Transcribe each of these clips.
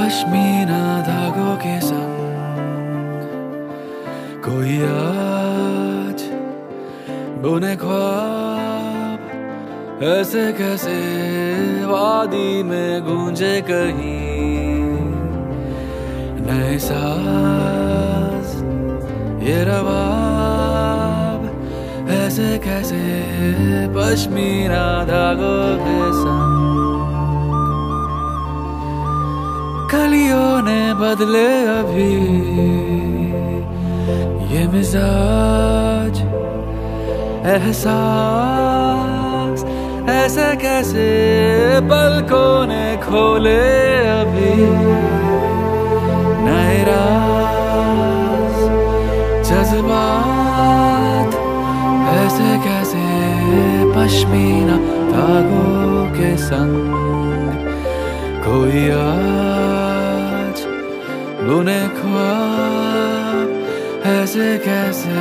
पश्मीना धागों के संग कोई आज बुने ख्वाब, ऐसे कैसे वादी में गूंजे कहीं नए साज ये रवाब, ऐसे कैसे पश्मीना धागों के संग। कलियों ने बदले अभी ये मिजाज एहसास, ऐसे कैसे पलकों ने खोले अभी नए राज जज्बात, ऐसे कैसे पश्मीना धागों के संग कोई आज बुने ख्वाब, ऐसे कैसे।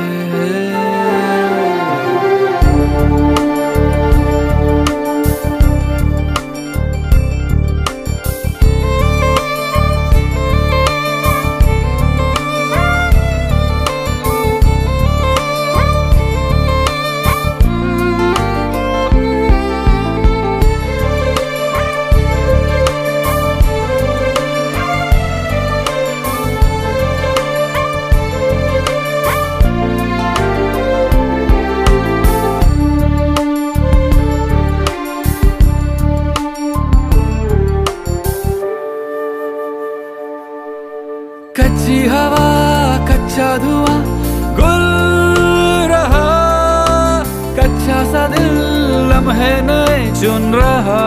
कच्ची हवा कच्चा धुआं गुल रहा, कच्चा सा दिल लम्हे नए चुन रहा।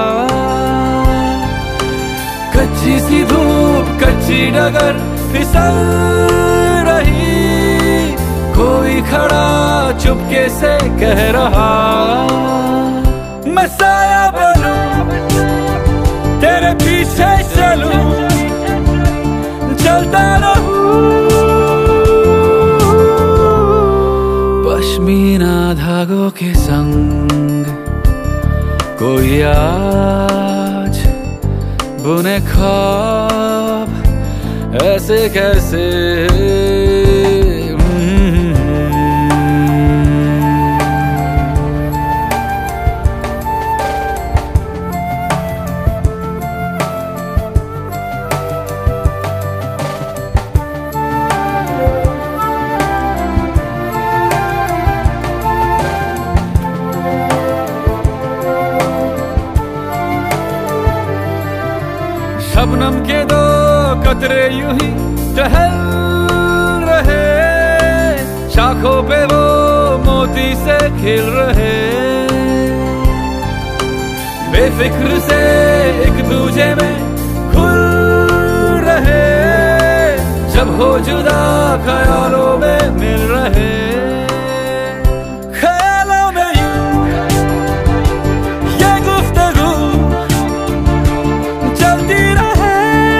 कच्ची सी धूप कच्ची डगर फिसल रही, कोई खड़ा चुपके से कह रहा मैं साया बनूं तेरे पीछे चलूं चलता रहूं। पश्मीना धागों के संग कोई आज बुने ख्वाब, ऐसे कैसे। शबनम के दो कतरे यूं ही टहल रहे, शाखों पे वो मोती से खिल रहे। बेफिक्र से एक दूजे में खुल रहे, जब हो जुदा ख्यालों में मिल रहे। ख्यालों में यूं ये गुफ्तगू चलती रहे।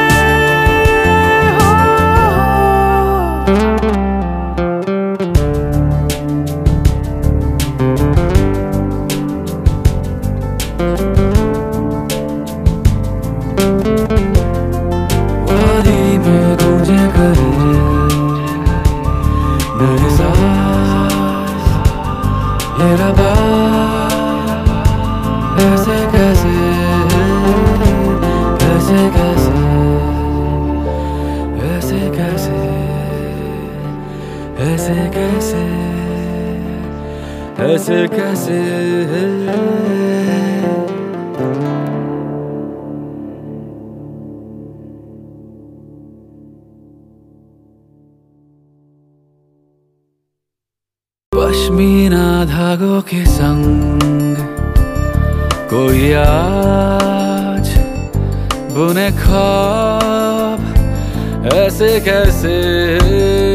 वादी में गूंजे कहीं नए साज ये रबाब, ऐसे कैसे ऐसे कैसे ऐसे कैसे ऐसे कैसे ऐसे कैसे। पश्मीना धागों के संग कोई आज बुने ख्वाब, ऐसे कैसे।